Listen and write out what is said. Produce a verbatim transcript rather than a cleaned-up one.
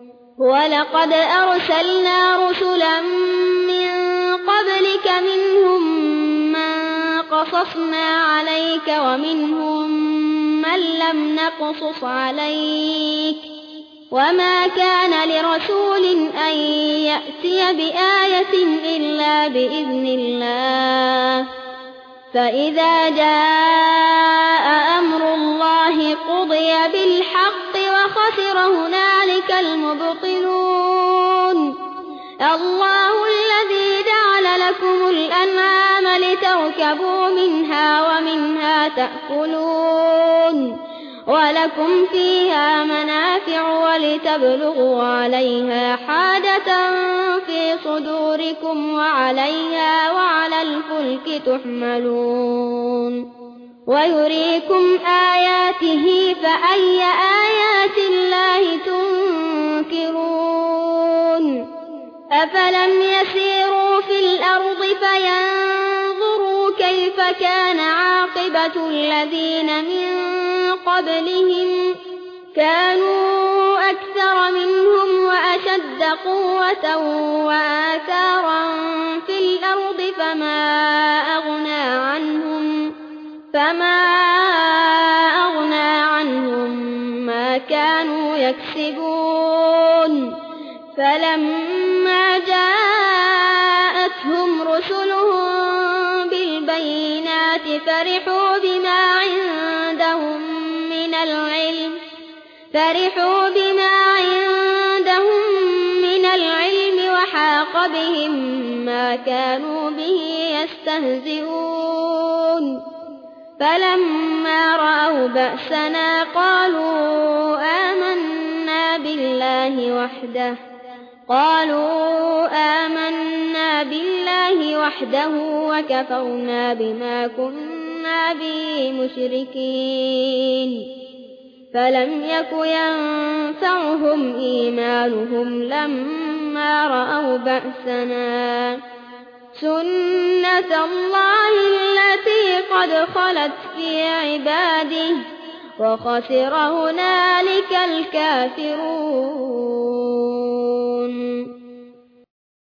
ولقد أرسلنا رسلا من قبلك منهم من قصصنا عليك ومنهم من لم نقصص عليك وما كان لرسول أن يأتي بآية إلا بإذن الله فإذا جاء أمر الله قضي بالحق وخسر هنالك المبطلون الله الذي جعل لكم الأنعام لتركبوا منها ومنها تأكلون ولكم فيها منافع ولتبلغوا عليها حاجة في صدوركم وعليها وعلى الفلك تحملون ويريكم آياته فأي آيات الله تنكرون أفلم يسيروا في الأرض فينظروا كيف كان عاقبة الذين من قبلهم كانوا أكثر منهم وأشد قوة وآثارا في الأرض فما أغنى عنهم فما أغنى عنهم ما كانوا يكسبون فلما جاءتهم رسلهم بالبينات فرحوا بما عندهم من العلم فرحوا بما عندهم من العلم وحاق بهم ما كانوا به يستهزئون فلما رأوا بأسنا قالوا آمنا بالله وحده قالوا آمنا بالله وحده وكفرنا بما كنا به مشركين فلم يك ينفعهم إيمانهم لما رأوا بأسنا سنة الله التي قد خلت في عباده وخسر هنالك الكافرون